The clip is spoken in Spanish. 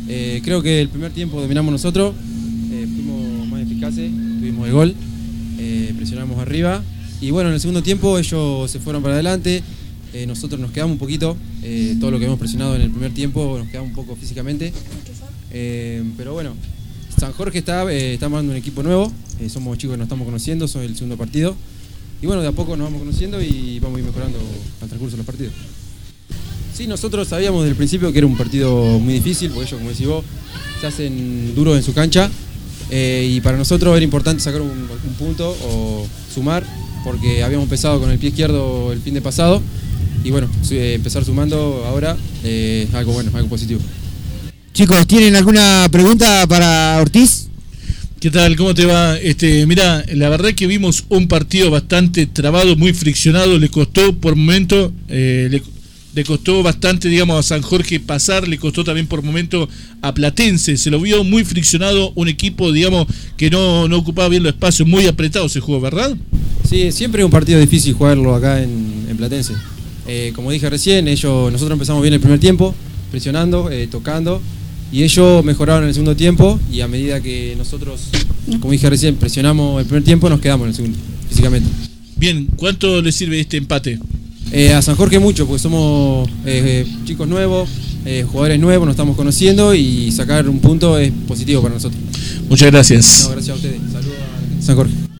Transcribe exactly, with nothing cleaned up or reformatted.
Eh, creo que el primer tiempo dominamos nosotros, eh, fuimos más eficaces, tuvimos el gol, eh, presionamos arriba y bueno, en el segundo tiempo ellos se fueron para adelante, eh, nosotros nos quedamos un poquito, eh, todo lo que hemos presionado en el primer tiempo nos quedamos un poco físicamente, eh, pero bueno, San Jorge está, eh, está armando un equipo nuevo, eh, somos chicos que nos estamos conociendo, soy el segundo partido y bueno, de a poco nos vamos conociendo y vamos a ir mejorando al transcurso de los partidos. Sí, nosotros sabíamos desde el principio que era un partido muy difícil, porque ellos, como decís vos, se hacen duros en su cancha eh, y para nosotros era importante sacar un, un punto o sumar, porque habíamos empezado con el pie izquierdo el fin de pasado y bueno, empezar sumando ahora eh, es algo bueno, algo positivo. Chicos, ¿tienen alguna pregunta para Ortiz? ¿Qué tal? ¿Cómo te va? Este, mira, la verdad que vimos un partido bastante trabado, muy friccionado, le costó por momento, eh, le Le costó bastante, digamos, a San Jorge pasar, le costó también por momento a Platense, se lo vio muy friccionado, un equipo, digamos, que no, no ocupaba bien los espacios, muy apretado se jugó, ¿verdad? Sí, siempre es un partido difícil jugarlo acá en, en Platense. Eh, como dije recién, ellos, nosotros empezamos bien el primer tiempo, presionando, eh, tocando, y ellos mejoraron en el segundo tiempo, y a medida que nosotros, como dije recién, presionamos el primer tiempo, nos quedamos en el segundo, físicamente. Bien, ¿cuánto le sirve este empate? Eh, a San Jorge mucho, porque somos eh, chicos nuevos, eh, jugadores nuevos, nos estamos conociendo y sacar un punto es positivo para nosotros. Muchas gracias. No, gracias a ustedes. Saludos a San Jorge.